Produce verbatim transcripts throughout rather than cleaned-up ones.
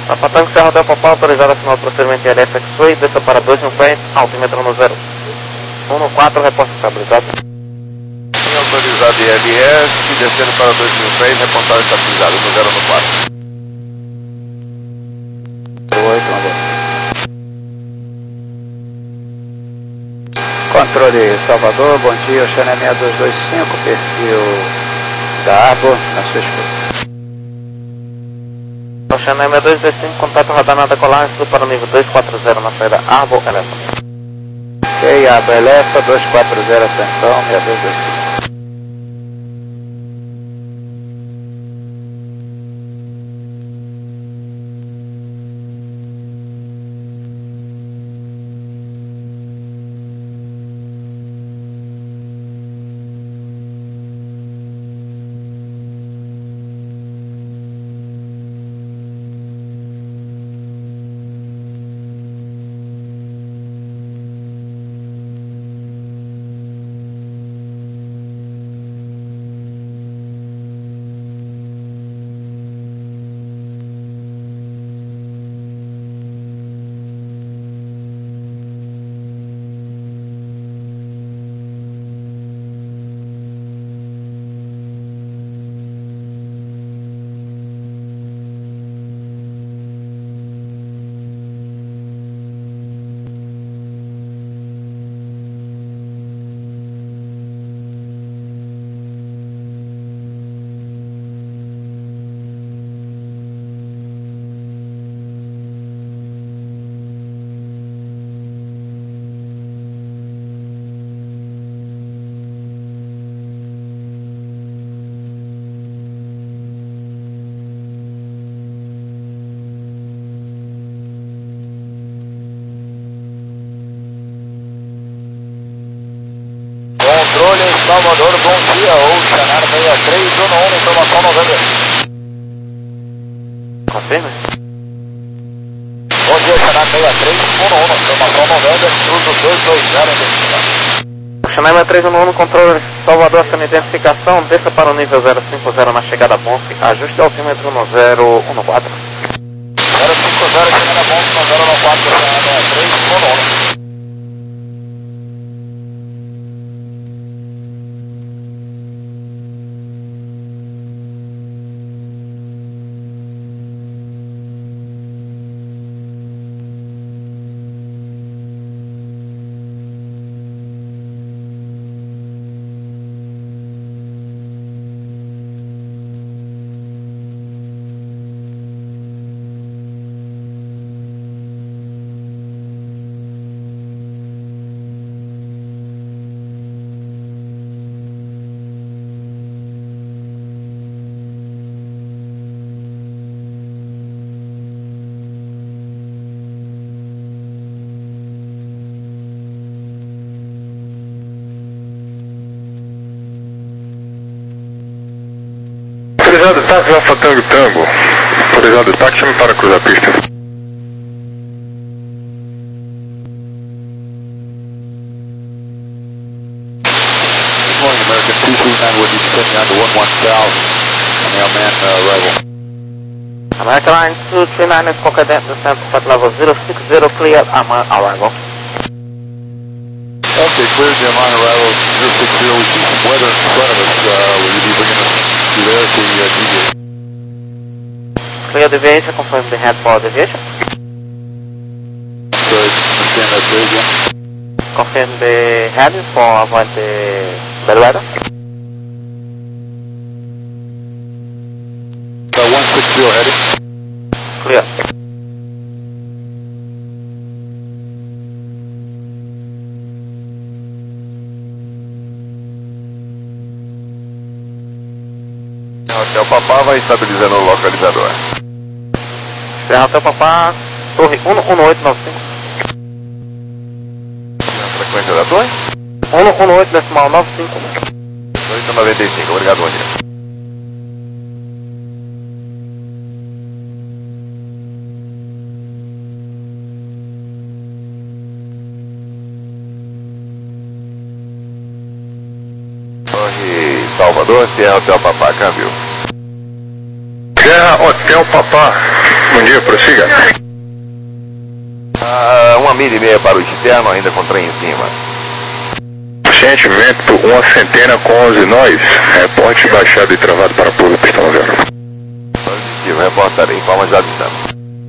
Papa Tango Serra Hotel Papá, autorizado a final do procedimento L S X-Way, desça para dois mil pés, altímetro no zero um quatro, reporte estabilizado. Autorizado I L S, descendo para dois mil pés, reportagem estabilizada no zero um quatro. Controle Salvador, bom dia, o Channel seis dois dois cinco, perfil da Arbor, na sua escuta. O Channel seis dois dois cinco, contato radar nada colar, estudo para o nível dois quatro zero na saída Arbor, Elefa. Ok, Arbor, Elefa, dois quatro zero, atenção, seis dois dois cinco. Controle Salvador, bom dia, Oceanar sessenta e três, Juno um, informação novembro. Confirma. Bom dia, Oceanar sessenta e três, Juno um, informação novembro, cruzo dois dois zero, identificado. O Channel seis três um, controle Salvador, sem identificação, desça para o nível zero cinco zero na chegada a Bonfe, ajuste o altímetro no zero um quatro. zero cinco zero, chegada a Bonfe, no zero um quatro, Oceanar sessenta e três, Juno um. Autorizado táxi Alfa Tango Tango. Autorizado táxi, chame para cruzar a pista. Good morning, American two three nine, would you send me on to one one thousand, mailman uh, arrival. American Line two three nine is Coca Dent, descent flight level zero six zero, clear, I'm on arrival. Okay, clear, Jim, on arrival, zero six zero, we see some weather in front of us, uh, will you be bringing us to there to uh, deviate? Clear deviation, confirm the head for deviation. Sorry, understand that clear, Jim. Confirm the head for avoid the bad weather. Uh, one six zero heading. Clear. Hotel Papá vai estabilizando o localizador. Serra Hotel Papá, torre um um oito nove cinco. A frequência da torre? um um oito decimal nove cinco. oito noventa e cinco, obrigado, bom dia. Torre Salvador, Sierra Hotel Papá, câmbio. Sierra Hotel Papá. Bom dia, prossiga. Ah, uma milha e meia para o externo, ainda com trem em cima. Paciente, vento, uma centena com onze nós. Reporte baixado e travado para público, pistão zero. Positivo, reportar, informa já distância.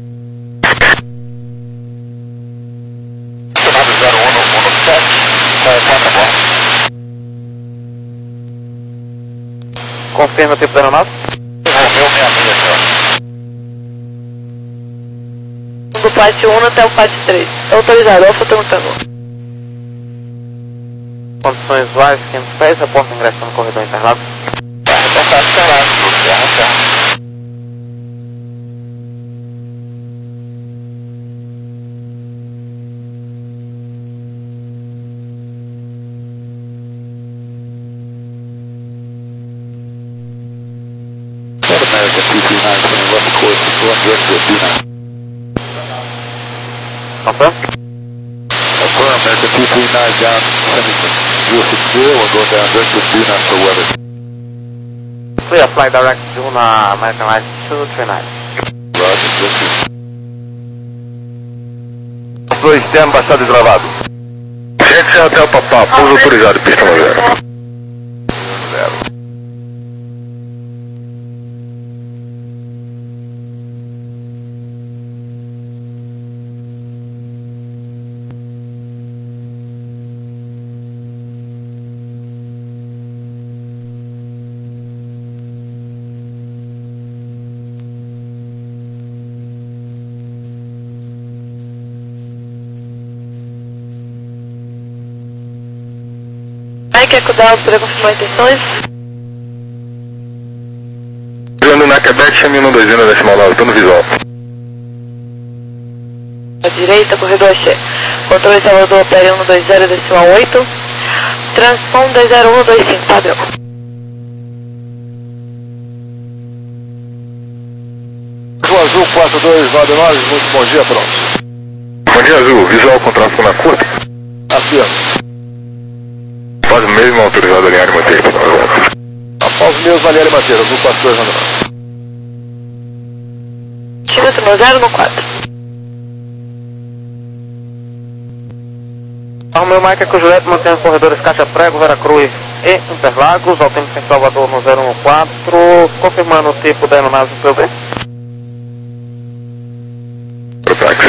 Chamado zero um no sete, quatro bordo. Confirma o tipo da aeronave. Devolveu meia milha, senhor. Do Flight um até o Flight três. Autorizado, Alfa Tango Tango. Condições vagas, quinhentos pés, reporta ingresso no corredor Interlagos. Vai reportar Interlagos, terra, terra. America two three nine coming left course, going direct to two nine. Confirm? Affirm, America two three nine down, sending from zero six zero, we're going down direct to two nine for weather. Clear, flight direct Juna, American Line two three nine. Roger, direct to... Dois externo baixado e travado. Gente, até o papá, pouso autorizado, pistão zero. Zero. Mike, Eco Delta, poder confirmar intenções? Ando na Quebec, chame um dois zero decimal nove, tô no visual. À direita, corredor Axé. Controle Salvador, Pere um dois zero decimal oito. Transpon dois zero um dois cinco, padrão. Azul Azul quatro dois nove nove, muito bom dia, pronto. Bom dia, Azul, visual com tráfego na curta. Afirmo. Faz o mesmo autorizado alinhar e manter, pistão zero. Após o mesmo aliar e matéria, Azul quatro dois nove nove. Chega no zero no quatro. Arrumei o Mike Eco Juliette, mantendo corredores Caixa Prego, Veracruz e Interlagos, ao tempo em Salvador no zero um quatro, confirmando o tipo da aeronave do P U B. Pro táxi.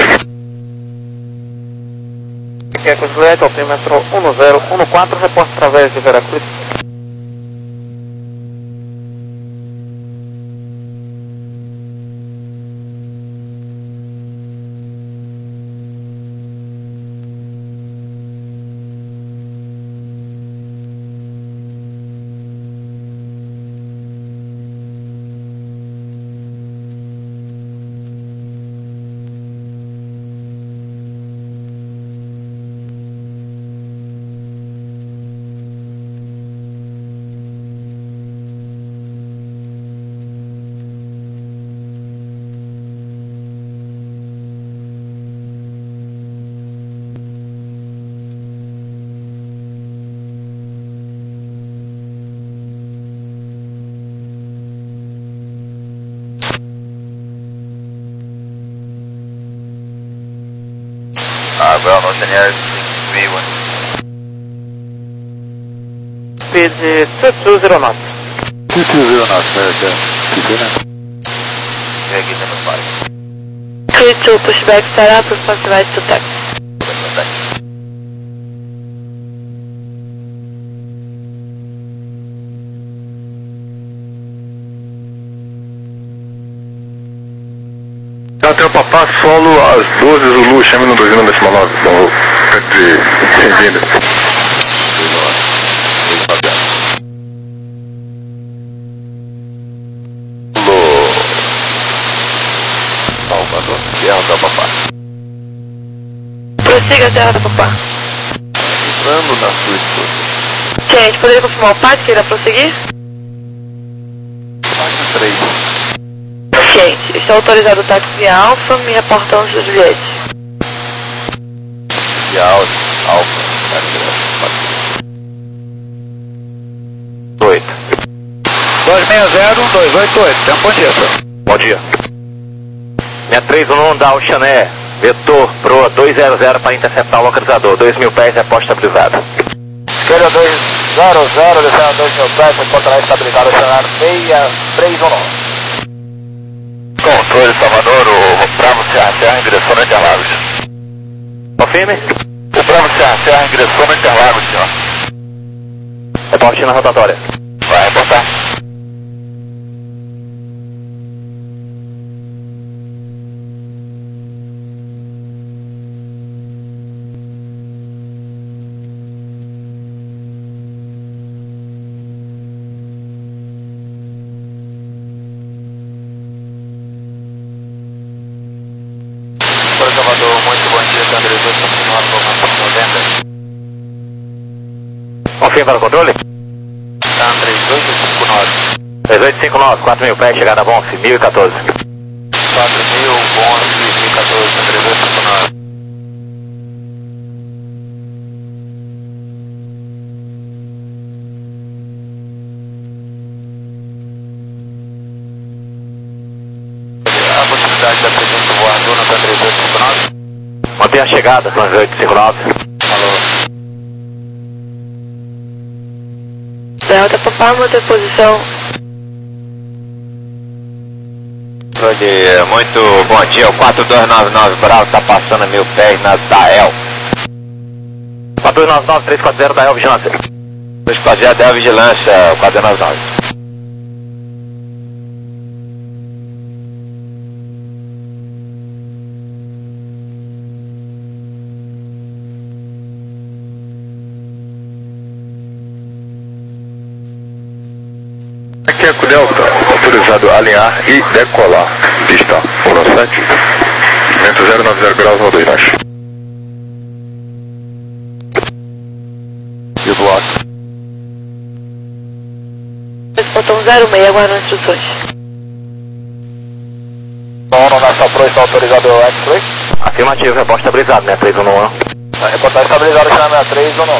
Mike Eco Juliette, altímetro um zero um quatro, reporte através de Veracruz. Ah, well, no Chenier three one. Speed two two zero knots. two two zero knots, America two three nine. Yeah, get number five. three two, pushback setup, responsive to taxi. Até o papá, solo às doze, Zulu, chame no dois zero decimal nove, bom, quer dizer, bem-vindo. Salvador, terra da papá. Prossiga a terra da papá. Entrando na sua esposa. Gente, poderia confirmar o P A D que irá prosseguir? Faixa três. Gente, está autorizado o táxi Alfa, me reportando de Juliette. E Alfa, Alfa, oito. dois seis zero um dois oito oito, tempo bom dia, senhor. Bom dia. sessenta e três um um da Oceané, vetor Proa dois zero zero para interceptar o localizador, dois mil pés, reposta estabilizado. Esquerda dois zero zero, descendo dois mil pés, encontrará estabilizado, Oceané seis três um nove. Controle Salvador, o Bravo Serra Serra ingressou no Interlagos. Confirme? O Bravo Serra Serra ingressou no Interlagos, senhor. Reporte na rotatória. Vai reportar. Salvador, muito bom dia, André dois cinco nove, noventa. Confirme para o controle? André dois cinco nove. três oito cinco nove, quatro mil pés, chegada a Bonfe, mil e quatorze. quatro mil, Bonfe, mil e quatorze, André dois cinco nove. A possibilidade da presença do voador na André dois cinco nove? Mantenha a chegada, três oito cinco nove. Alô. Delta Papá, manter posição. Muito bom dia, o quatro dois nove nove Bravo está passando a mil pés na Dael. quatro dois nove nove, três quatro zero, Dael Vigilância. três quatro zero, Dael Vigilância, quatro dois nove nove. Aqui é o Delta, autorizado a alinhar e decolar. Pista um sete, vento zero nove zero graus, no dois nós. E o bloco? Botão zero seis, aguardando instruções. Sono nessa Pro está autorizado o X-Ray. Afirmativo, reposta estabilizado, né? três um um. Vai reportar estabilizado aqui na sessenta e três ou não?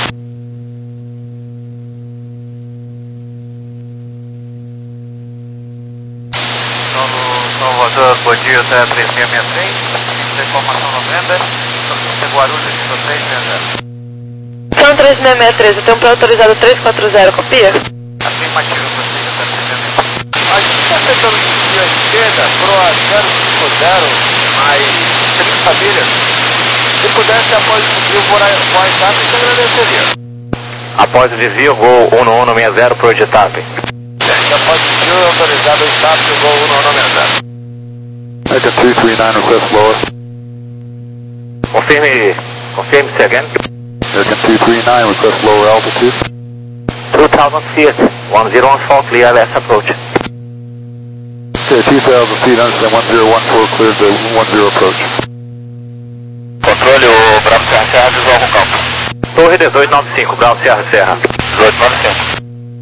Salvador, bom dia, tá três seis seis três, informação noventa, sobre Guarulhos, três seis zero. São três seis seis três, eu tenho um plano autorizado três quatro zero, copia? Afirmativo, você já está presente. A gente está tentando subir à esquerda, Proa zero cinco zero, mais trinta milhas. Se pudesse, após o desvio, por WhatsApp, eu te agradeceria. Após o desvio, Gol um um seis zero pro Editap. Após o desvio, autorizado o status do Gol um um seis zero. American three three nine, request lower. Confirme, confirme-se again. American three three nine, request lower altitude. two thousand feet, one zero one four, clear left approach. Okay, two thousand feet, understand one zero one four, clear the one zero approach. Controle, o Bravo Serra Serra, visual com campo. Torre dezoito nove cinco, Bravo Serra Serra. dezoito nove cinco.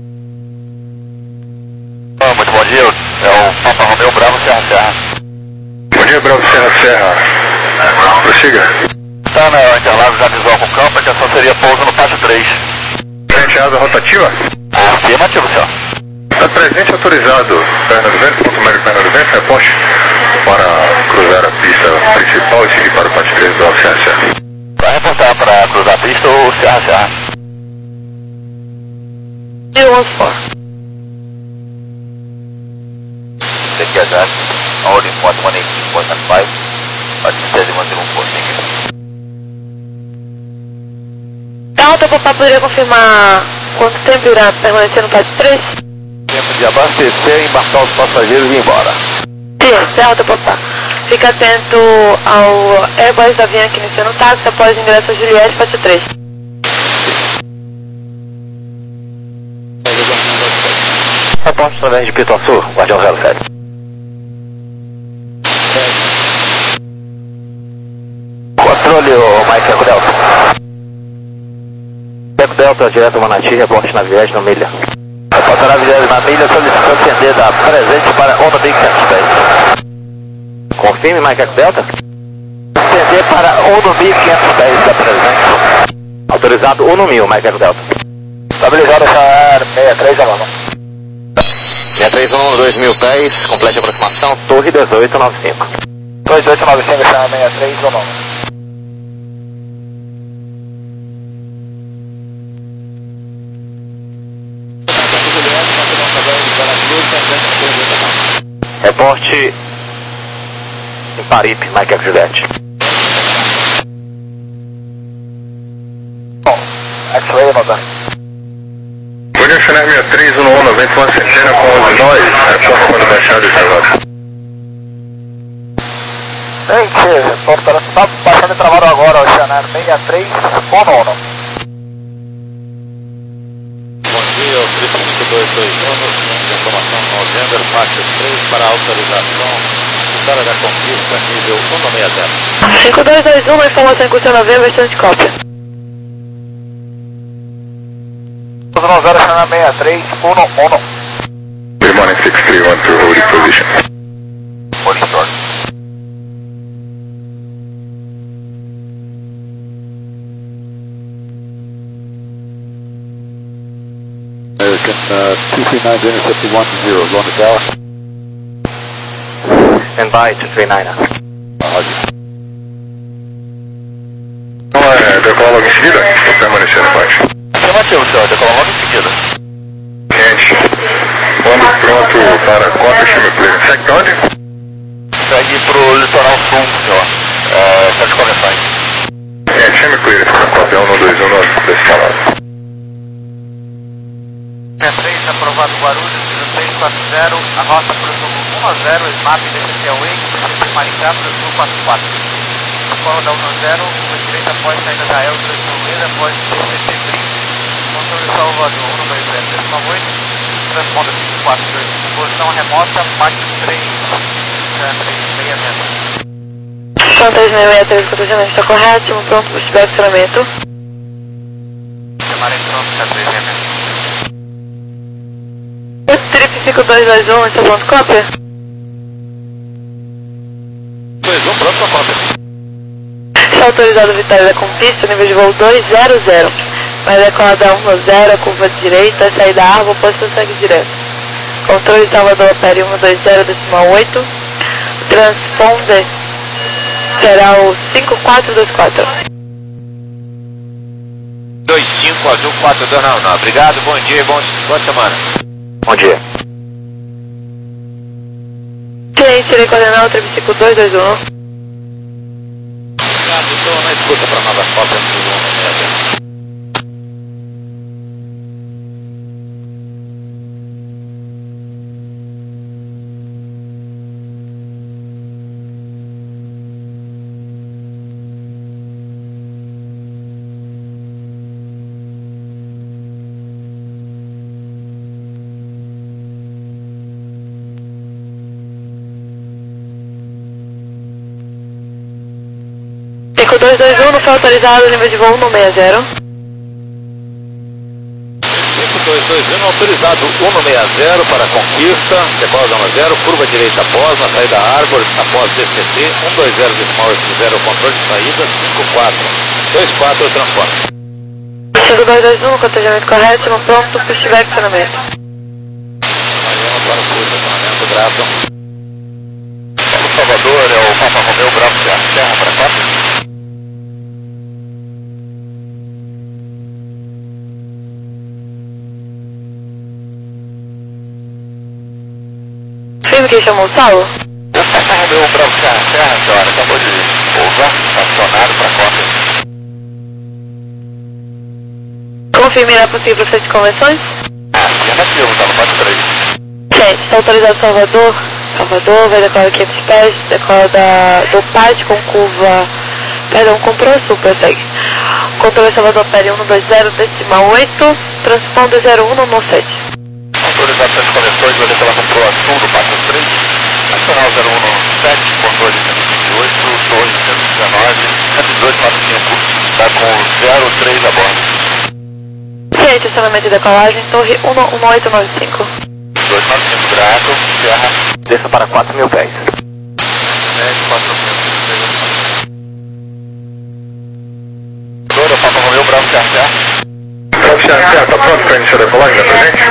Oh, muito bom dia, é o Papa Romeu Bravo Serra Serra. Bom dia, Bravo Serra Serra. Prossiga. Tá na Interlagos, já visual com campo, a intenção seria pouso no pátio três. Frente asa rotativa? Afirmativo, senhor. Está presente autorizado, perna do vento, ponto médio perna do vento, reposte para cruzar a pista principal e seguir para o pátio três do Bravo Serra Serra. Vai reportar para cruzar a pista ou Serra Serra? zero one four. Take your gas, holding one one eight point five, altitude one zero four, thank you. Delta Papá, poderia confirmar quanto tempo irá permanecer no pátio três? Tempo de abastecer, embarcar os passageiros e ir embora. Sim, Delta Papá. Fica atento ao Airbus da Avianca iniciando o táxi após o ingresso a Juliette, pátio três. Reporte através de Pituaçu, Guardião zero sete. Controle, o Mike Eco Delta. Eco Delta, direto Manati, reporte na vigésima milha. Reportar na vigésima milha, solicitando ascender da presente para Onda Big quinhentos pés. Confirme, Mike Eco Delta. Ascender para Onda Big quinhentos pés da presente. Autorizado um mil, Mike Eco Delta. Estabilizado essa sessenta e três, aluno. sessenta e três um, dois mil pés, complete a aproximação, Torre dezoito nove cinco. dois oito nove cinco, chama sessenta e três, ou não? Reporte em Paripe, Mike F. Juliette. Bom, X-Ray, Nova. William Chanel sessenta e três, um um, noventa e um, centena com onze nós, reporte quando baixado e travado. Gente, reporte, está baixando e travado agora, o Chanel sessenta e três, um nono. Bom dia, o três cinco dois dois um, informação November, faixa três para autorização, Vitória da Conquista, nível um seis zero. cinco dois dois um, informação em curso November, bastante cópia. zero, Chanel sessenta e três, um um. Good morning, six three one two, holding position. Holding short. American uh, two three nine, intercept one zero, go on the tower. Stand by, two three nine. Então, é, decola logo em seguida? Estou permanecendo embaixo. Afirmativo, senhor, decola logo em seguida. Gente, vamos pronto para Cota, chame clear. Segue pra onde? Segue pro litoral sul, senhor. É, sete conexões. Gente, chame clear para Cota, um dois um nove, descalado. sessenta e três, aprovado Guarulhos, dezesseis quatro zero, a rota para o sul um a zero, SMAP D C C Away, D C C Maricá para o sul quatro quatro. Corda um a zero, curva direita após saída da Eltra de Almeida, após D C C Brito. Controle Salvador um dois zero, décima oito, transponder cinco quatro dois, posição remota, Mach três, três seis zero. São três seis seis três, condicionamento está correto, pronto para o feedback de treinamento. Chamarem pronto, K três zero. Trip cinco dois dois um, está pronto, cópia? dois um, pronto para cópia. Está autorizado Vitória da Conquista, nível de voo dois zero zero. Vai decolada um a zero, curva direita, saída da árvore, posição segue direto. Controle Salvador, opere um dois zero, decimal oito. Transponder será o cinco quatro dois quatro. dois cinco, azul quatro dois, não, não. Obrigado, bom dia e bom, boa semana. Bom dia. Cliente, irei coordenar o trip cinco dois dois um. Obrigado, estou na escuta para nova cópia do um seis zero. cinco dois dois um, não foi autorizado, nível de voo um seis zero. cinco dois dois um, autorizado um seis zero para Conquista, decola um a zero, curva direita após, na saída da árvore, após D C T, um dois zero, decimal oito zero, controle de saída, cinco quatro dois quatro, transporte. cinco dois dois um, contagiamento correto, pronto para o feedback de treinamento. Amanhã para o curso de treinamento, grato. Salvador é o Papa Romeu Bravo Serra para quatro. Firme quem chamou o Saulo? O Papa Romeu Bravo Serra, senhora, acabou de pousar, acionado para cópia. Confirme a possível fecho de convenções? Afirmativo, está no quatro três. Gente, está autorizado Salvador. Salvador, vai decolar quinhentos pés, decola da, do pátio com curva, perdão, com Pro Sul, prossegue. Controle Salvador, pere um dois zero, decimal oito, transponder zero um no sete. Autorizações de conexões, vai decolar com Pro Sul do quatro três, Nacional zero um sete, controle cento e vinte e oito, Torre cento e dezenove, cento e dezoito quatro cinco, está com zero três a bordo. Gente, acionamento e decolagem, Torre um um oito nove cinco. dois nove cinco, grato, Serra. Desça para quatro mil pés. sete quatro mil. Dora, Papa Romeu Bravo Serra. Bravo Serra, tá pronto para iniciar a decolagem, tá presente?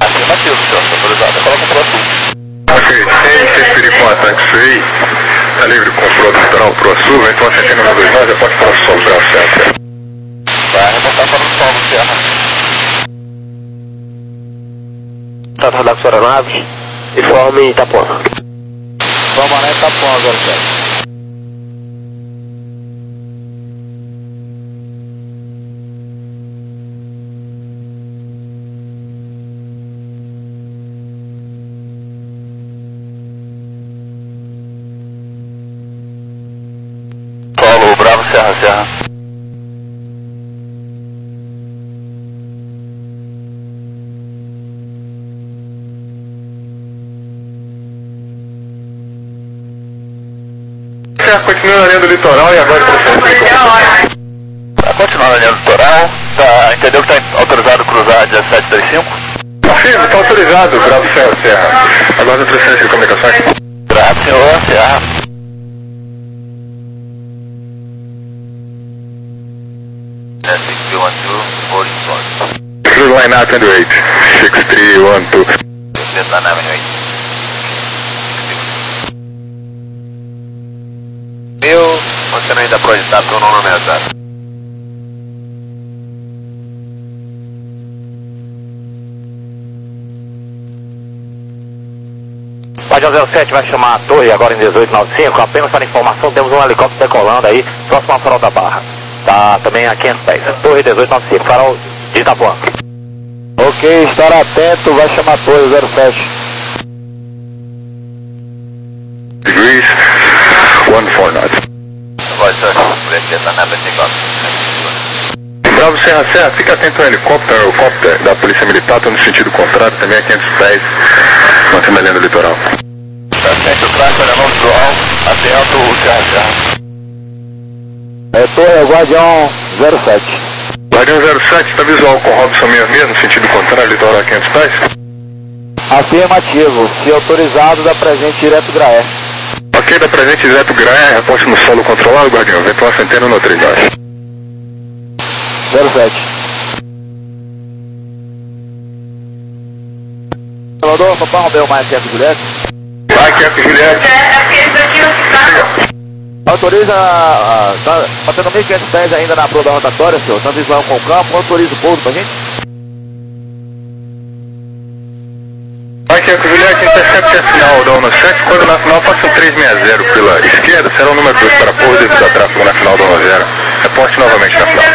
Afirmativo, senhor, está autorizado, decola com Pro Sul. Ok, sem interferir com o ataque, isso aí. Tá livre com o Pro do litoral Pro Sul, vento ascendendo no dois nove, reporte para o Sol, Bravo Serra Serra. Vai reportar para o Sol, Serra. Tá rodar com a aeronave, informe Itapuã. Vamos lá, Itapuã, zero sete. Solo, Bravo, Serra, Serra. Serra continua na linha do litoral e agora Tá continuando na linha do litoral, tá, entendeu que está autorizado a cruzar dezessete trinta e cinco? Afirmo, está autorizado, Bravo Serra Serra. Agora transferência de comunicações. Bravo, senhor, Serra. Cruise line out twenty eight, six three one two. Vietnam Avenue eight. Meu, você ainda projetado para o nono metro. Guardião zero sete vai chamar a torre agora em dezoito noventa e cinco, apenas para informação, temos um helicóptero decolando aí, próximo ao farol da Barra. Tá também a quinhentos pés, torre dezoito noventa e cinco, farol de Itapuã. Ok, estar atento, vai chamar a torre zero sete. Degrees, one four knots. Agora, senhor, Vietnam Avenue Bravo Serra Serra, fica atento ao helicóptero, o helicóptero da Polícia Militar, está no sentido contrário, também a quinhentos pés, mantendo a linha do litoral. Assente o tráfego, olhando o visual, atento o Serra Serra. É torre, Guardião zero sete. Guardião zero sete, está visual com Robson seis seis, no sentido contrário, litoral a quinhentos pés? Afirmativo, se autorizado, dá presente direto Graé. Ok, dá presente direto Graé, reposte no solo controlado, Guardião, vento ascendendo no três baixo. zero sete. Salvador, papai Romeu, mais F Juliette. Vai, que é Juliette. Autoriza, a, tá batendo mil e quinhentos pés ainda na proa da rotatória, senhor, tá visual com o campo, autoriza o pouso pra gente? Vai, que é Juliette, intercepte a final da ONU sete, quando na final passa um três seis zero pela esquerda, será o número dois para pouso devido a tráfego na final da ONU zero. Reporte novamente na final.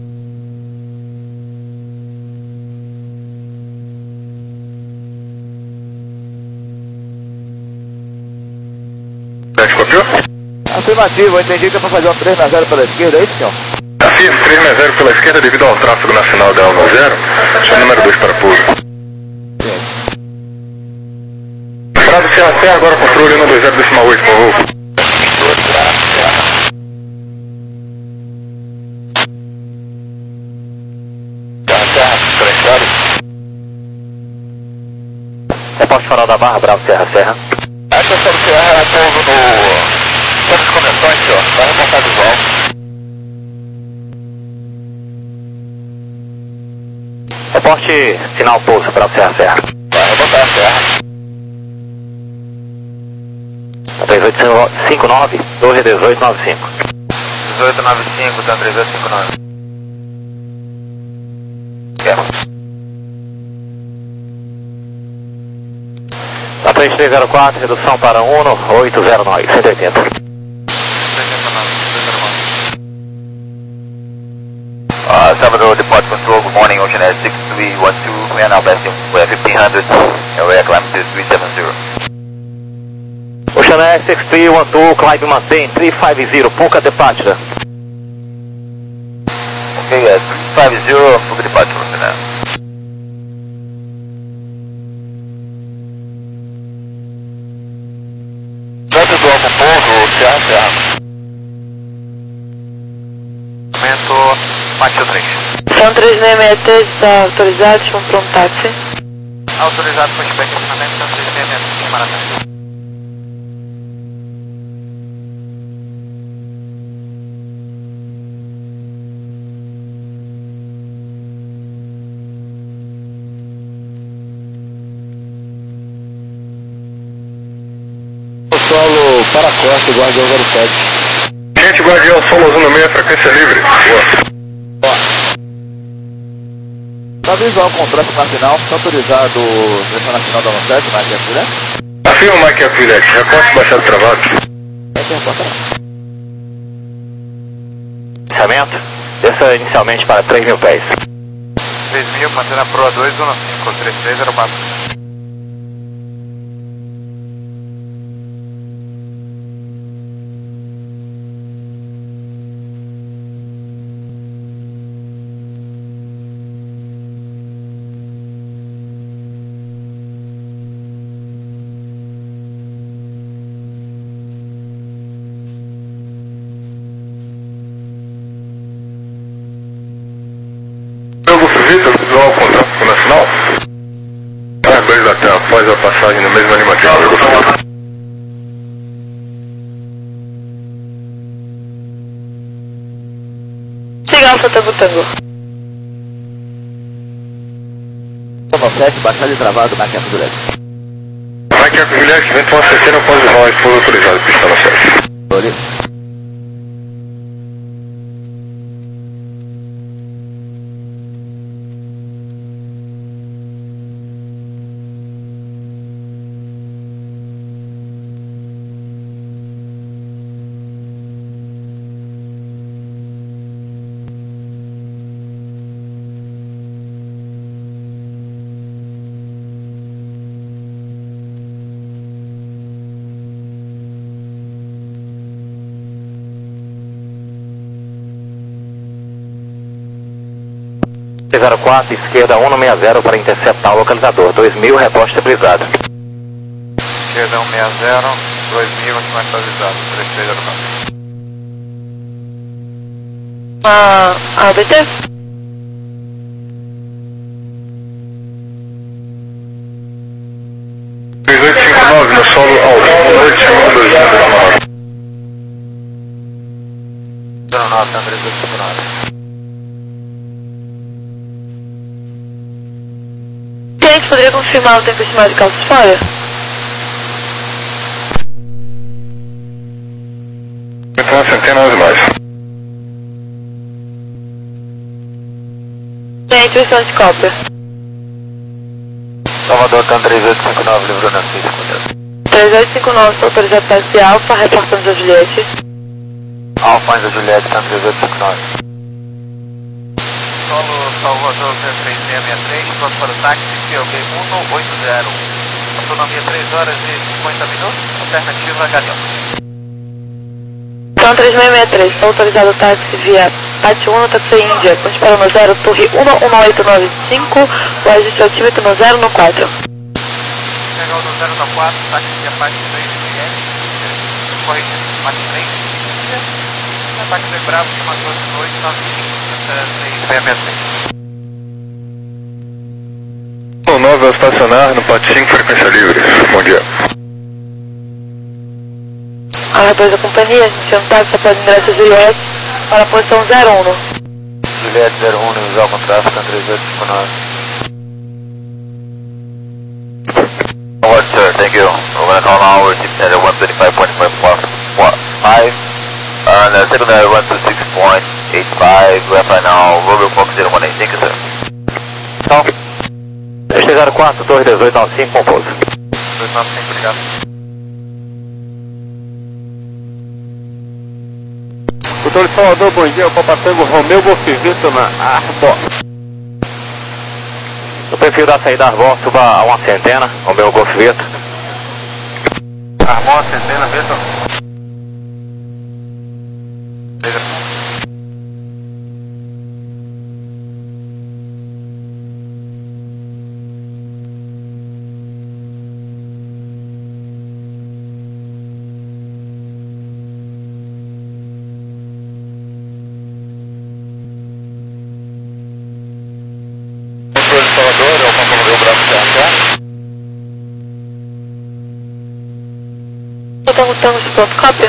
Copiou? Afirmativo, eu entendi que é pra fazer um três seis zero pela esquerda, é isso, senhor? Afirmo, três seis zero pela esquerda devido ao tráfego nacional da ONU zero, seu número dois para pouso. Bravo Serra Serra, agora controle um dois zero decimal oito, por favor. Reporte farol da Barra, Bravo Serra Serra. Atenção do Serra, pouso no centro de convenções, senhor, vai reportar visual. Reporte sinal pouso, Bravo Serra Serra. Vai reportar, Serra. três oito cinco nove, torre dezoito noventa e cinco. dezoito noventa e cinco, tá três oito cinco nove. Quer. Na frente três zero quatro, redução para um oito zero nove, cento e oitenta. Uh, Salvador Depot Control, good morning, Ocean Air six three one two, we are now passing, we are fifteen hundred, and we are climbing to three seven zero. Ocean Air six three one two, climb maintain, three five zero, Puka departure. Okay, uh, three five zero, Puka departure, Ocean Air. Trânsito do alto pouso, Serra Serra. Momento, Matheus três. São três seis seis três, está autorizado, chama para um táxi. Autorizado para o estacionamento, são três seis seis três, Maracanã. Solo para a costa, Guardião zero sete. Gente, Guardião, Solos um seis, frequência livre. Boa. Tá visual com tráfego marginal, está autorizado direção nacional da zero sete, Mike F. Juliette? Afirma, Mike F. Juliette, reporte baixado travado. É que reporta não. Iniciamento, desça inicialmente para três mil pés. três mil, mantendo a proa dois um cinco, três três zero quatro. Vitor, visual com tráfego nacional. Airbus da Terra, após a passagem no mesmo animativo. Siga Alfa Tango Tango. nove sete, baixado e travado, Mike F. Juliette. Mike F. Juliette, vento uma sessenta, após o visual, foi autorizado, pista no sete. Olhe. zero quatro, esquerda um sessenta para interceptar o localizador. dois mil, reposte estabilizado. Esquerda um sessenta, dois mil, acima estabilizado, três três zero quatro. Ah, A B T? três oito cinco nove no solo alto, um oito cinco dois zero nove. zero nove, tá três oito cinco nove. Gente, poderia confirmar o tempo estimado de calços fora? Então, uma centena ou mais. Gente, versão de cópia. Salvador, Tan três oito cinco nove, livrou na pista, três oito cinco nove, autorizado para esse Alfa, reportando a Juliette. Alfa, Anza Juliette, Tan três oito cinco nove. Solo Salvador, três seis seis três, pronto para o táxi, P O B um oito zero. Autonomia três horas e cinquenta minutos, alternativa Galeão. Então três seis seis três, está autorizado o táxi via Pátio um, táxi Índia, ponte para no zero, torre um um oito nove cinco, o ajuste altímetro no zero no quatro. Legal do zero no quatro, táxi via Pátio três, corrigir Pátio três, Pátio três Bravo, chama dois oito nove cinco, três seis seis três. O nove ao estacionar no Pátio cinco, frequência livre. Bom dia. A depois da companhia, iniciando um táxi após o ingresso Juliette para a posição zero um. Juliette zero um, visual com tráfego, três oito cinco nove. Alright, sir, thank you. We're going to call now, we're keeping at one twenty-five point five, and uh, secondary one two six point eight five, we have right now, Robert Fox zero one eight, thank you, sir. Então, este zero quatro, torre dezoito nove cinco, compouso. dois nove cinco, obrigado. Doutor Salvador, bom dia, Copa Tango, Romeu Golf Vitor na Arbor. No perfil da saída Arbor, suba a uma centena, o meu Golf Vitor. Arbor, centena, Vitor. Tango de pronto, cópia.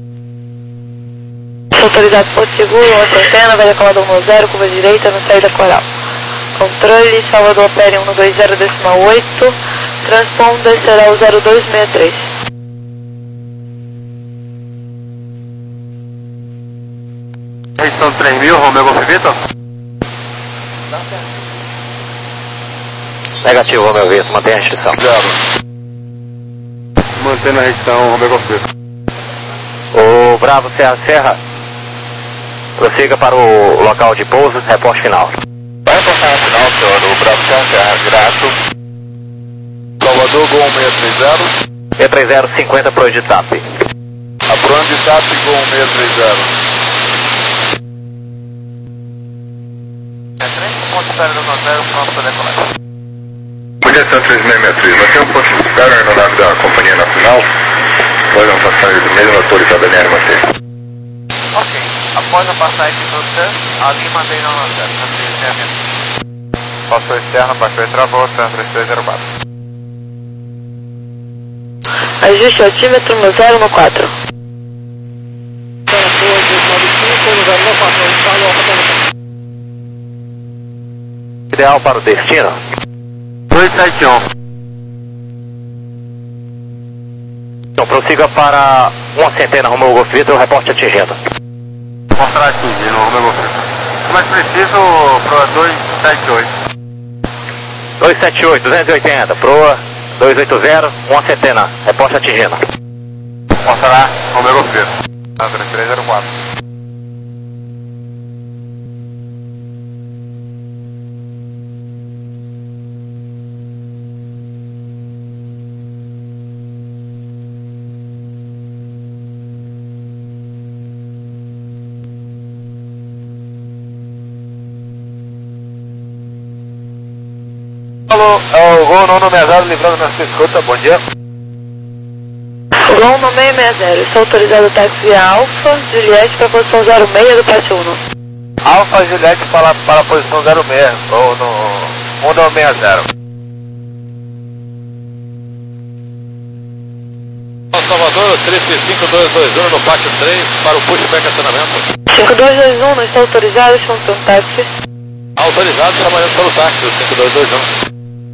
Autorizado ponto seguro, uma centena, vai decolar um zero, curva direita, na saída coral. Controle, Salvador Opere um dois zero decimal oito, transponder será o zero dois seis três. Registrando três mil, Romeu Golf Vitor. Negativo, Romeu Vitor, mantém a restrição. Zero. Mantendo a registrão, Romeu Golf Vitor. O Bravo Serra Serra, prossiga para o local de pouso, reporte final. Vai reportar no final, senhor, o Bravo Serra Serra, grato. Salvador, Gol um seis três zero. seis três zero cinquenta para o Editap. Apurando de T A P, Gol um seis três zero. É três ponto zero zero, pronto para decolar. Projeção três seis seis três, nós temos um ponto de carga no nome da Companhia Nacional. Após uma passagem do mesmo autorizado L R manter. Ok, após a passagem de você, ali mandei não zero, Passou externo, baixou e travou, três três zero quatro. Ajuste o altímetro no zero no quatro. Ideal para o destino. dois sete um. Então prossiga para uma centena, Romeu Golf Vitor, reporte atingindo. Mostrar atingindo, Romeu Golf Vitor. Mais preciso, Proa dois sete oito. dois sete oito, duzentos e oitenta, Proa dois oito zero, uma centena, reporte atingindo. Mostrar, Romeu Golf Vitor. três três zero quatro. Alô, é o Gol nono seis zero, livrando na sua escuta, bom dia. Gol no seis seis zero, estou autorizado o táxi Alfa, Juliette para a posição zero seis do Pátio um. Alfa Juliette para, para a posição zero seis, ou no um não seis zero. Salvador, três cinco dois dois um no pátio três, para o pushback acionamento. cinco dois dois um, não está autorizado, junto um táxi. Autorizado, trabalhando pelo táxi, o cinco dois dois um.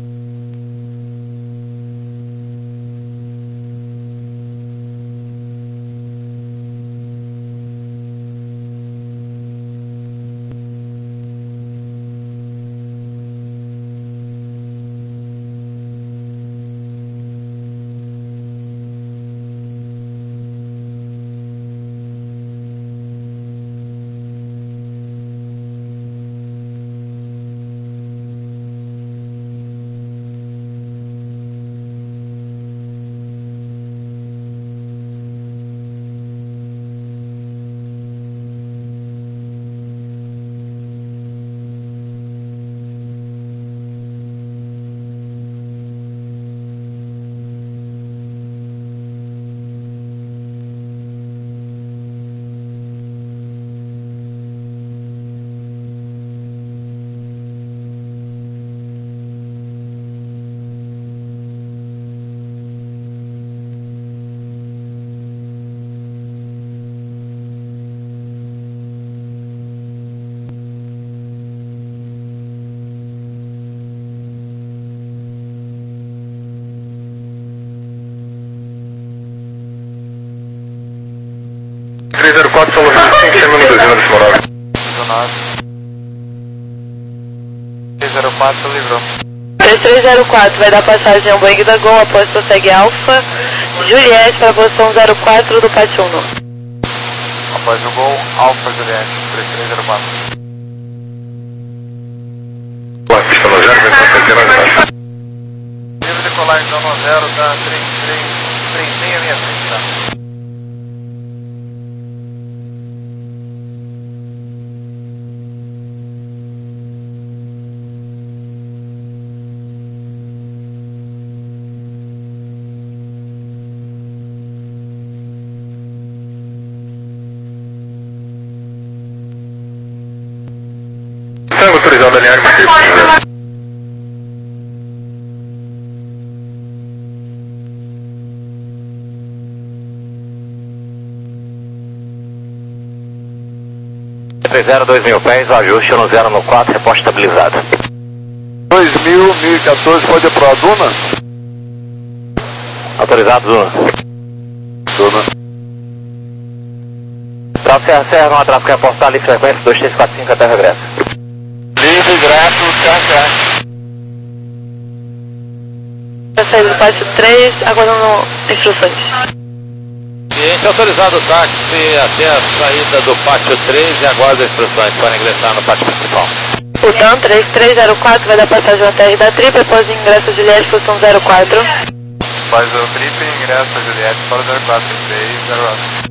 três zero quatro, São Luís, cinco, chama no dezena desse moral. três zero quatro, livrou. três três zero quatro, vai dar passagem ao Boeing da Gol, após prossegue Alfa, Juliette para a posição zero quatro do Pátio um. Após o Gol, Alfa Juliette, três três zero quatro. Boa pista no zero, vem para a centena de baixo. Livre decolar então no zero, da três três três seis seis três, tá? Autorizado L R manter. três zero dois mil pés, o ajuste no zero no quatro, reporte estabilizado. dois mil, mil e quatorze, pode ir para a Duna? Autorizado, Duna. Duna. Central Serra Serra, no atraso que reportar ali, frequência dois três quatro cinco até regresso. Livre, grato, Serra Serra. Já saí do pátio três, aguardando instruções. Cliente autorizado o táxi até a saída do pátio três e aguarda instruções para ingressar no pátio principal. O D A M três três zero quatro vai dar passagem ao T R da Trip após o ingresso Juliette função zero quatro. Após o Trip, ingresso Juliette para o zero quatro três zero quatro.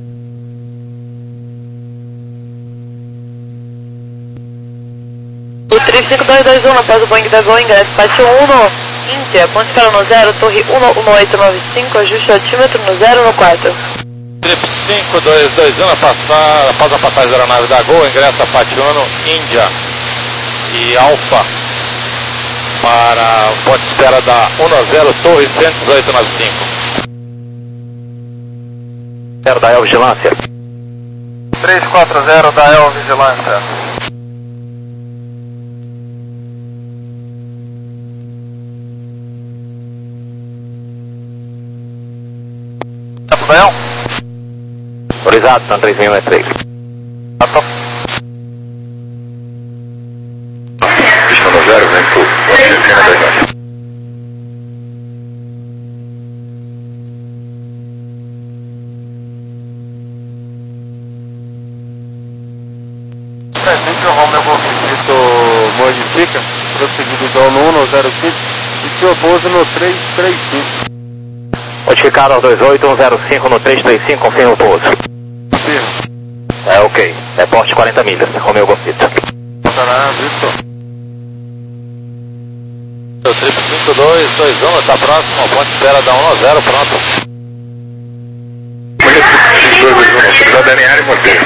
O Trip cinco dois dois um após o Boeing da Gol, ingresso pátio um no Índia, ponte para no zero, torre um um oito nove cinco, ajuste altímetro no zero no quatro. Trip cinco dois dois um, após a passagem da aeronave da Gol, ingressa pátio um no Índia e Alfa para o ponto de espera da um zero, torre cento e dezoito nove cinco. zero da El Vigilância. três quatro zero da El Vigilância. Tudo bem? Autorizado, são três mil e três. Pista no zero, vento oficina das nossas. Presente o Romeo Golfito modifica, prosseguido então no um zero cinco e se opôs no três três cinco. Modificado ao dois oito um zero cinco no três três cinco, confirma o pouso. Confirma. É ok, reporte quarenta milhas, Romeo Golfito. Estará visto. O Trip cinco dois dois um está próximo ao ponto de espera da um zero, pronto. cinco dois dois um, autorizado alinhar e manter.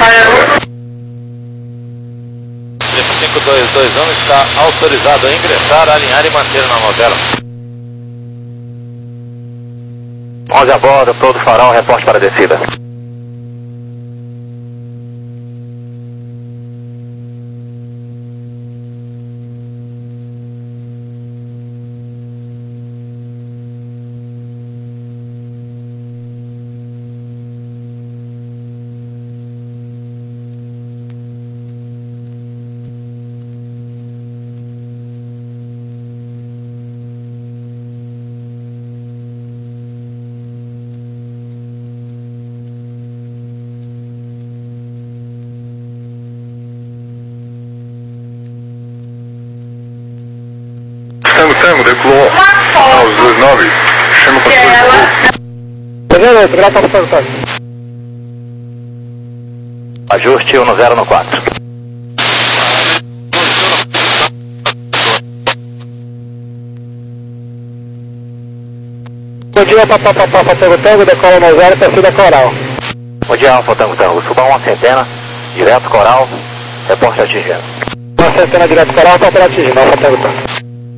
Trip cinco dois dois um está autorizado a ingressar, alinhar e manter na um zero. onze a bordo, todo farol, reporte para a descida. Tango, tango, decolou aos dois nove, chama o controle de voo. Beleza, graças ao senhor. Ajuste um zero no quatro. Bom dia, papá, papá, Tango, Tango, decola no zero, descida Coral. Bom dia, Alfa Tango Tango, suba uma centena, direto Coral, reporte atingindo. Uma centena direto Coral, está para atingir, Alfa Tango, Tango.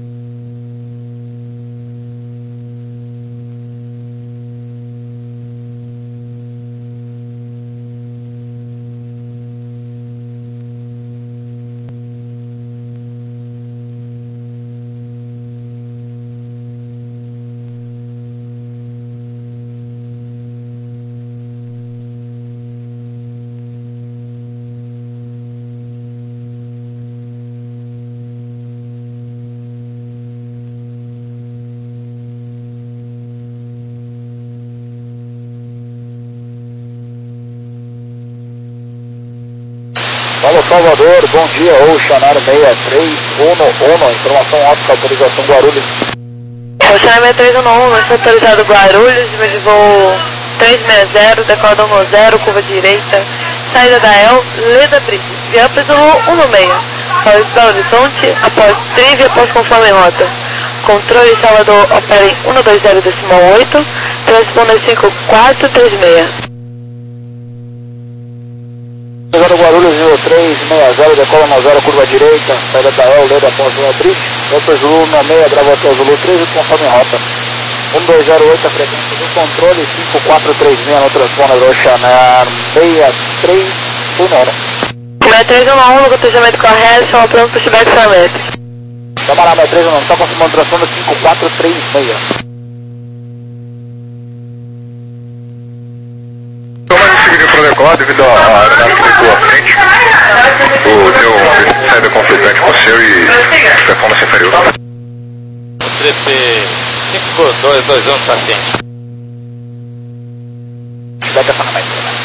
Alô Salvador, bom dia, Oceanar seis três um um, informação ótica, autorização Guarulhos. Oceanar seis três um um, está autorizado Guarulhos, nível de voo três seis zero, decola do um zero, curva direita, saída da El, Leda Brito, via Zulu um seis, Paulo Belo Horizonte, após trivia, após conforme em rota. Controle Salvador opera em um dois zero decimal oito, transponder cinco quatro três seis. Chegando Guarulhos, nível três seis zero, decola no zero, curva direita, saída da El, Leda após o Brito, Delta Zulu um seis, Bravo Hotel Zulu três, conforme em rota. um dois zero oito, a frequência do controle, cinco quatro três seis no transponder Oceanar seis três um um. seis três um um, no cotejamento correto, chama pronto para o feedback somente. Camarada seis três um um, está confirmando o transponder cinco quatro três seis. Toma de seguida para o decolar devido à aeronave que decolou à frente. O teu saída conflitante com o seu e performance inferior. Trip cinco dois dois um está ciente. Vai passar na mais.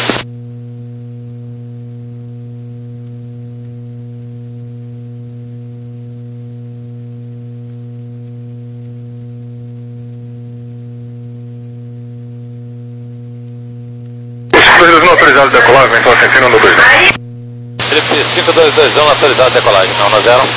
Os dois não autorizados a decolar, vem então ascendendo no dois. Trip cinco dois dois um autorizado a decolagem, não no zero.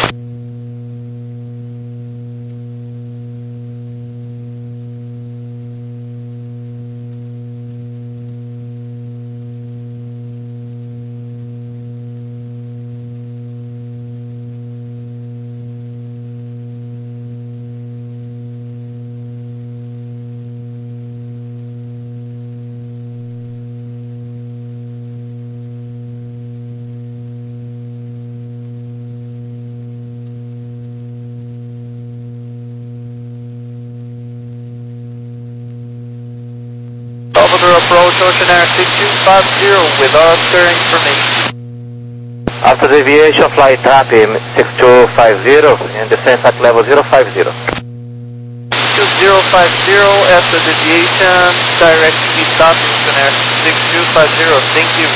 Salvador approach Ocean Air six two five zero with Oscar information. After deviation, fly trap six two five zero and descent at level zero five zero. two zero five zero after deviation, direct speed stop Ocean Air six two five zero, thank you.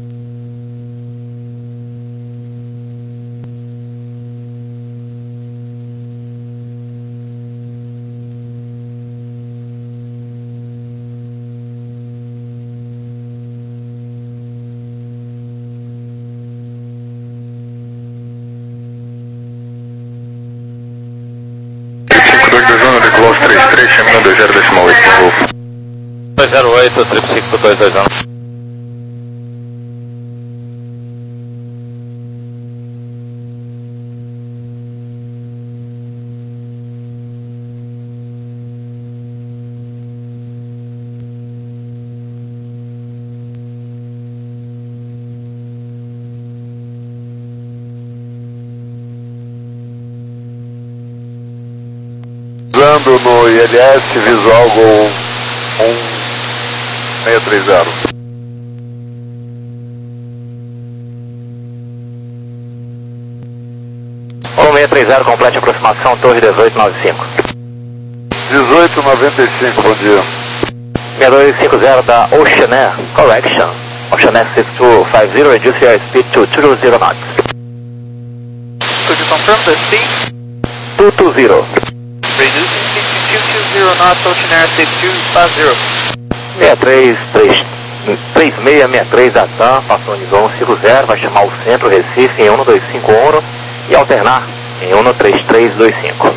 cinco dois dois um, decolou os três três, chamando dois zero decimal oito, por favor. dois zero oito, trip cinco dois dois um. Usando no I L S Visual Gol um seis três zero. um seis três zero, complete aproximação, torre dezoito noventa e cinco. dezoito noventa e cinco, bom dia. seis dois cinco zero da Ocean Air, correction. Ocean Air six two five zero, reduce your speed to two zero knots. Could you confirm the speed? two two zero. Reducing speed to two two zero knots, Ocean Air six two five zero. seis três três três seis seis três da T A M, passou nível um cinco zero, vai chamar o centro Recife em um dois cinco um e alternar em um três três dois cinco.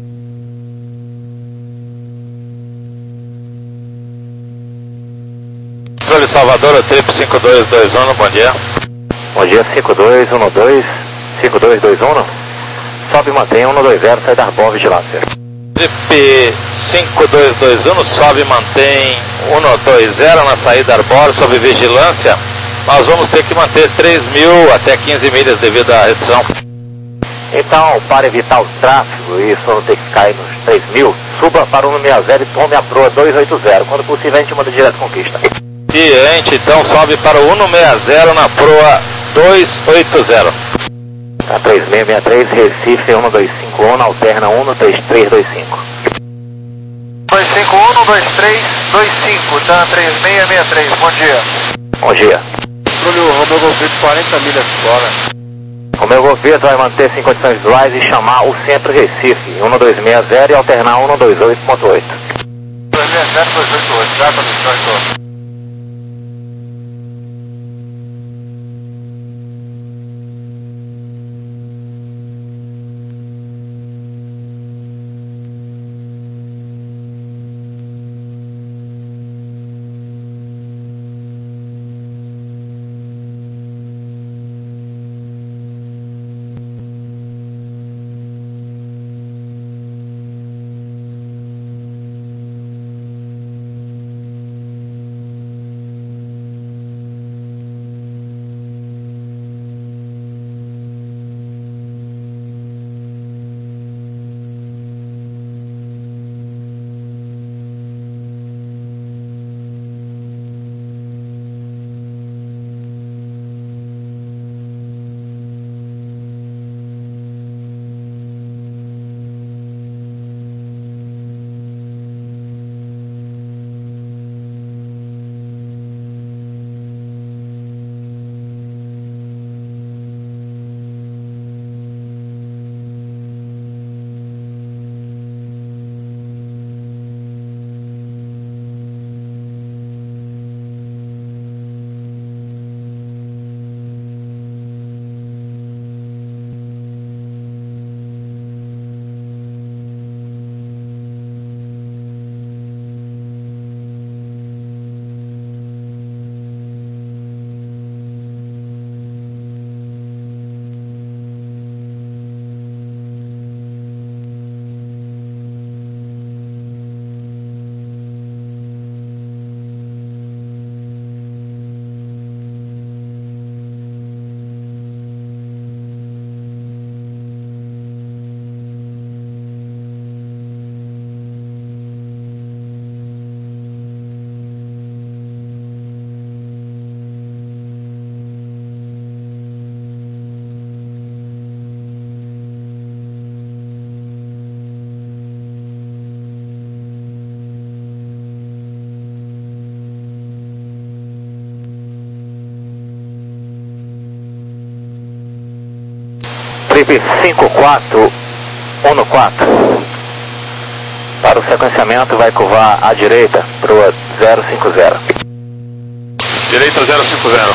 Controle Salvador, trip cinco dois dois um, bom dia. Bom dia, cinco dois um dois, cinco dois dois um, sobe e mantém um dois zero, sai da Arbor Vigilância. Trip cinco dois dois um, sobe e mantém um dois zero na saída Arbor, sob vigilância. Nós vamos ter que manter três mil até quinze milhas devido à redução. Então, para evitar o tráfego e isso não ter que cair nos três mil, suba para o um seis zero e tome a proa dois oito zero. Quando possível, a gente manda direto conquista. Ciente, então sobe para o um seis zero na proa dois oito zero. Tá, três seis seis três, Recife um dois cinco um, alterna um três três dois cinco. dois cinco um, dois três dois cinco, tá? três seis seis três, bom dia. Bom dia. Controle o Romeu Golfito, quarenta milhas fora. O meu governo vai manter-se em condições visuais e chamar o centro Recife um dois seis zero e alternar um dois oito ponto oito. dois seis zero, dois oito oito, data do Trip cinco quatro um quatro. Para o sequenciamento vai curvar à direita para o zero cinco zero. Direita zero cinco zero.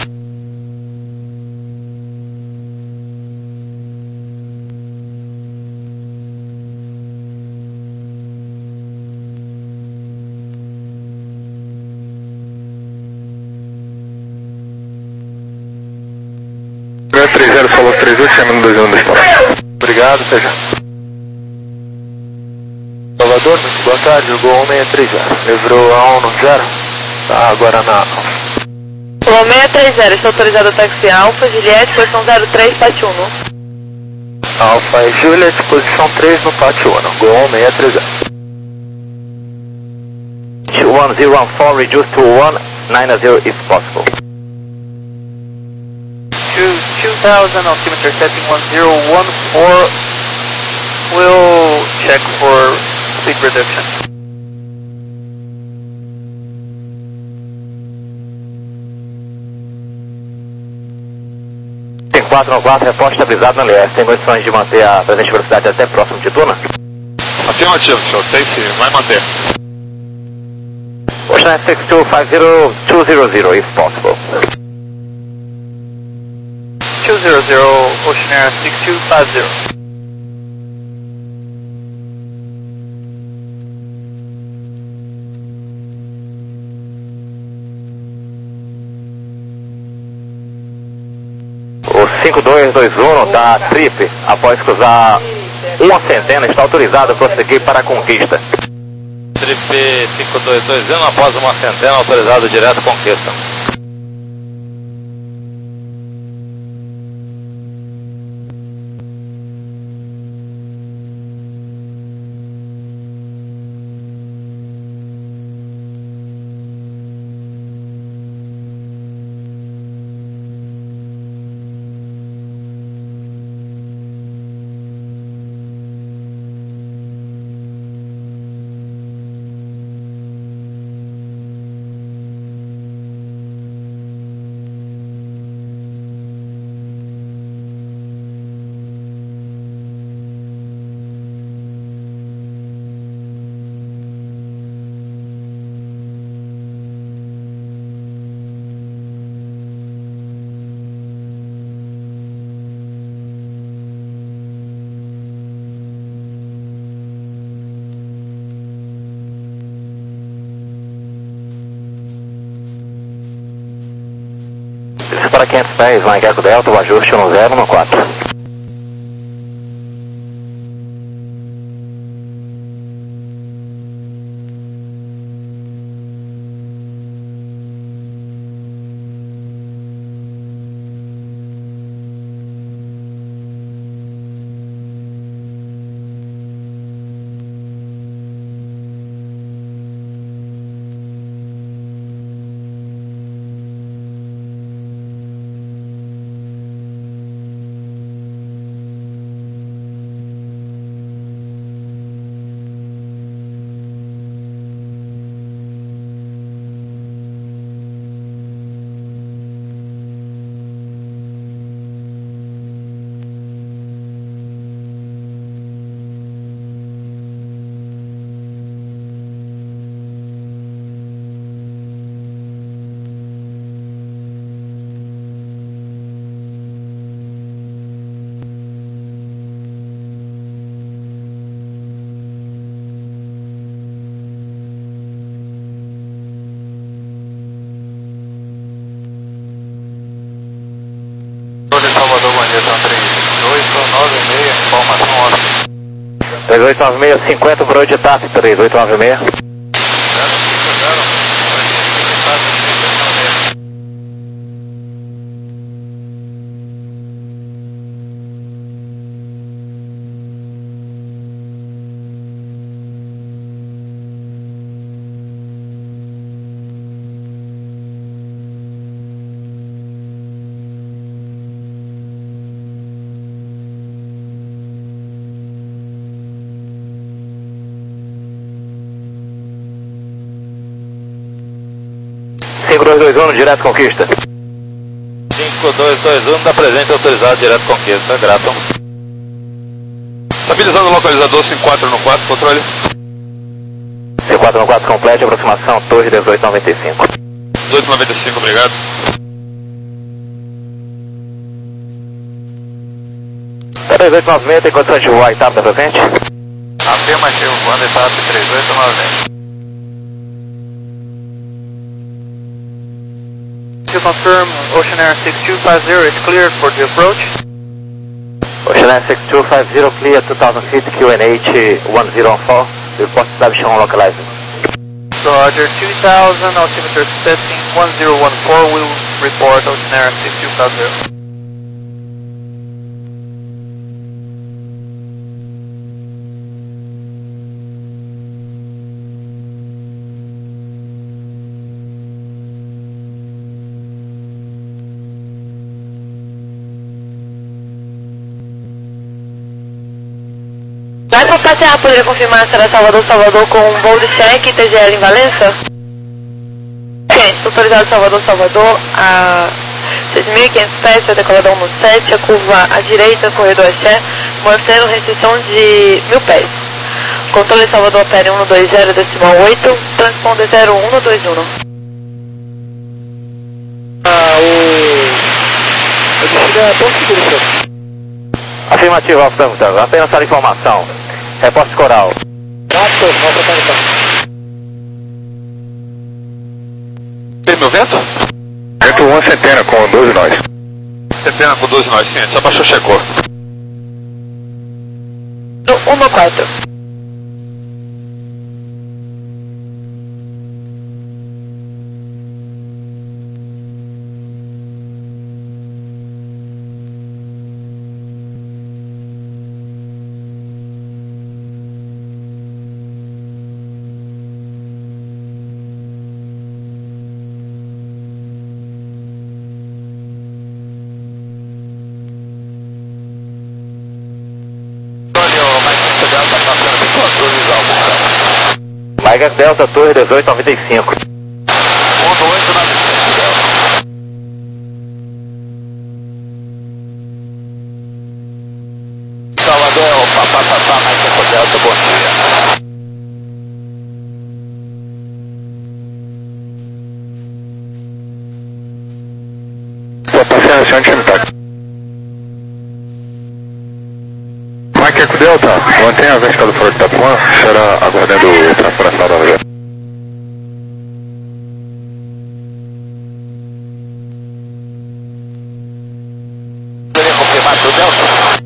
três zero, Solo três oito, chamando dois um dois quatro. Obrigado, seja. Salvador, muito boa tarde, Gol um seis três zero. Livrou a um no zero. Tá agora na Gol seis três zero, está autorizado o táxi Alfa, Juliette, posição zero três, pátio um. Alfa e Juliet, posição três no pátio um. Gol um seis três zero. one zero one four, reduce to one nine zero if possible. two thousand, altimeter setting one zero one four. We'll check for speed reduction. Tem quatro no quatro, reporte estabilizado na L S. Tem condições de manter a presente velocidade até próximo de Tuna? Afirmativo, senhor. Tem sim, vai manter. Ocean six two five zero two zero zero if possible. two zero zero, Oceanair six two five zero. O cinco dois dois um da Trip, após cruzar uma centena, está autorizado a prosseguir para a conquista. Trip cinco dois dois um, após uma centena, autorizado direto à conquista. Para quinhentos pés, Mike Eco Delta, o ajuste no zero no quatro. Salvador, bom dia, são três oito nove seis, informação ótima. três oito nove seis, cinquenta por oito de TAP, três oito nove seis. cinco dois dois um, direto conquista. cinco dois dois um, da presente autorizado direto conquista, grato. Estabilizando o localizador cinco quatro no quatro, controle. cinco quatro no quatro complete, aproximação Torre dezoito noventa e cinco. dezoito noventa e cinco, obrigado. dezoito noventa e seis, tem condições de voar etapa da presente? Afirmativo, voando etapa três oito nove. To confirm, Ocean Air six two five zero is cleared for the approach. Ocean Air six two five zero, clear two thousand feet, Q N H one zero one four, report establishing on localizing. Roger, two thousand, altimeter setting one zero one four, will report Ocean Air six two five zero. Vai para passear, poderia confirmar se era Salvador, Salvador com um voo de cheque e T G L em Valença? Sim, autorizado Salvador, Salvador a seis mil e quinhentos pés, vai decolar da um no sete, a curva à direita, corredor Axé, mantendo restrição de mil pés. Controle Salvador, P R um dois zero, decimal oito, transponder zero um dois um. Ah, o... o destino é Porto Seguro, senhor. Afirmativo, afirmativo, apenas para informação. Repórter Coral. Quatro, volta para cá. Tem meu vento? Vento um centena com doze nós. Centena com doze nós, sim, só baixou, checou. um no quatro. Mike Delta, Torre dezoito noventa e cinco. um oito nove cinco. Salvador, papá, papá, Mike Delta, bom dia. Sua paciência, onde ele tá? Mike Eco Delta, mantenha a vertical do fora de Itapuã, estará aguardando o tráfego nacional da Nova. Poderia confirmar pro Delta?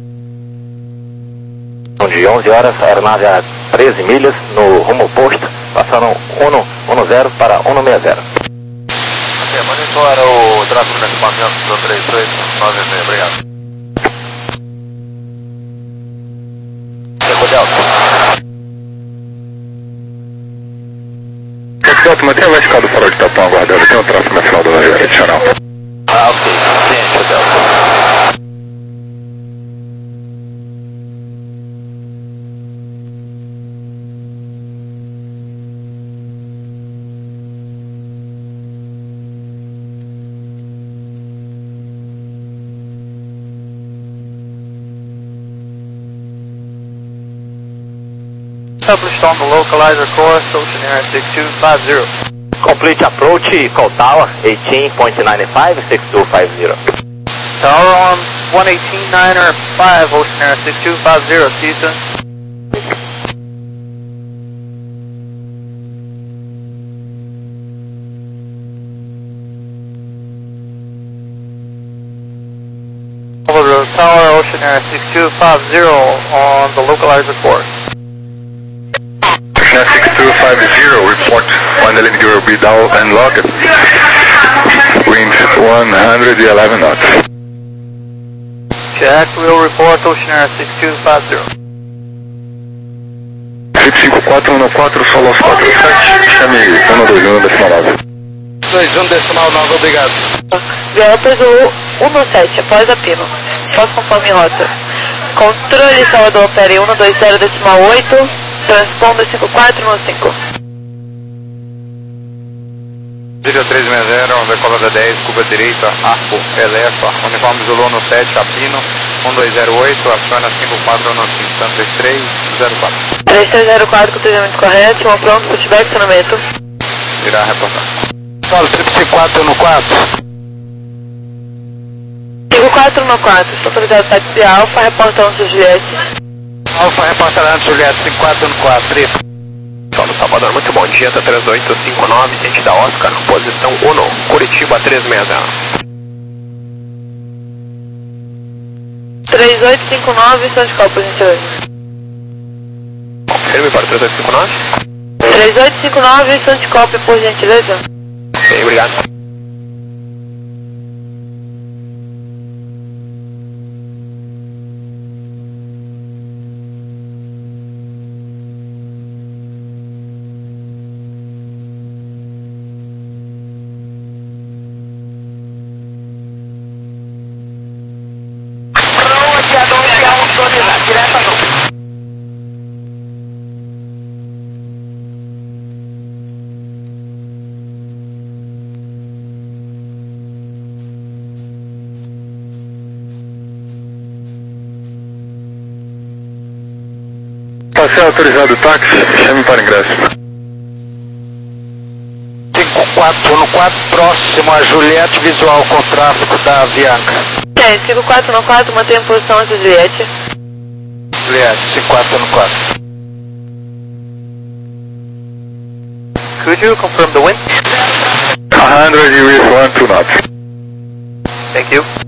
São de onze horas, aeronave a treze milhas, no rumo oposto, passando um zero para um sessenta. Ok, monitora o tráfego nesse momento do três oito nove seis, obrigado. Delta, mantenha a vertical do farol de Itapuã aguardando, tem um tráfego nacional da Nova adicional. Ah, ok, ciente, Delta. Established on the localizer course, Ocean Air six two five zero. Complete approach, call tower eighteen point nine five, six two five zero. Tower on one eighteen niner five, Ocean Air six two five zero, see you soon. Over the tower, Ocean Air six two five zero on the localizer course. Ocean Air six two five zero, report one landing gear will be down and locked. Winds one hundred eleven knots. Check, will report Ocean Air six two five zero. Flight cinco quatro um quatro, solo aos quatro sete, chame um dois um decimal nove. dois um decimal nove, obrigado. Delta Zulu um no sete, após a Pino. Posso conforme rota. Controle Salvador, P R um dois zero, decimal oito, transponder cinco quatro no cinco. Zero três seis zero, decolada dez, curva direita, arco, elefa, uniforme Zulu no sete, apino, um dois zero oito, aciona cinco quatro no Santos três três zero quatro. três três zero quatro com treinamento correto, uma pronto, feedback, acionamento. Irá reportar. Paulo, triplo quatro no quatro. cinco quatro no quatro, estou autorizado táxi de Alfa, reporta onze Juliette. Alfa, reporta onze Juliette, cinco quatro no quatro, triplo. Paulo Salvador, muito bom dia, três oito cinco nove, ciente da Oscar, posição um, Curitiba três seis zero. três oito cinco nove, São de qual, por gentileza? Confirme para três oito cinco nove. três oito cinco nove, São de qual, por gentileza? Ok, obrigado. Passei autorizado o táxi, chame para ingresso. cinco quatro no quatro, próximo a Juliette, visual com tráfego da Avianca. Tem, cinco quatro no quatro, mantenha a posição antes de Juliette. Juliette, cinco quatro no quatro. Could you confirm the wind? one hundred with one two knots. Thank you.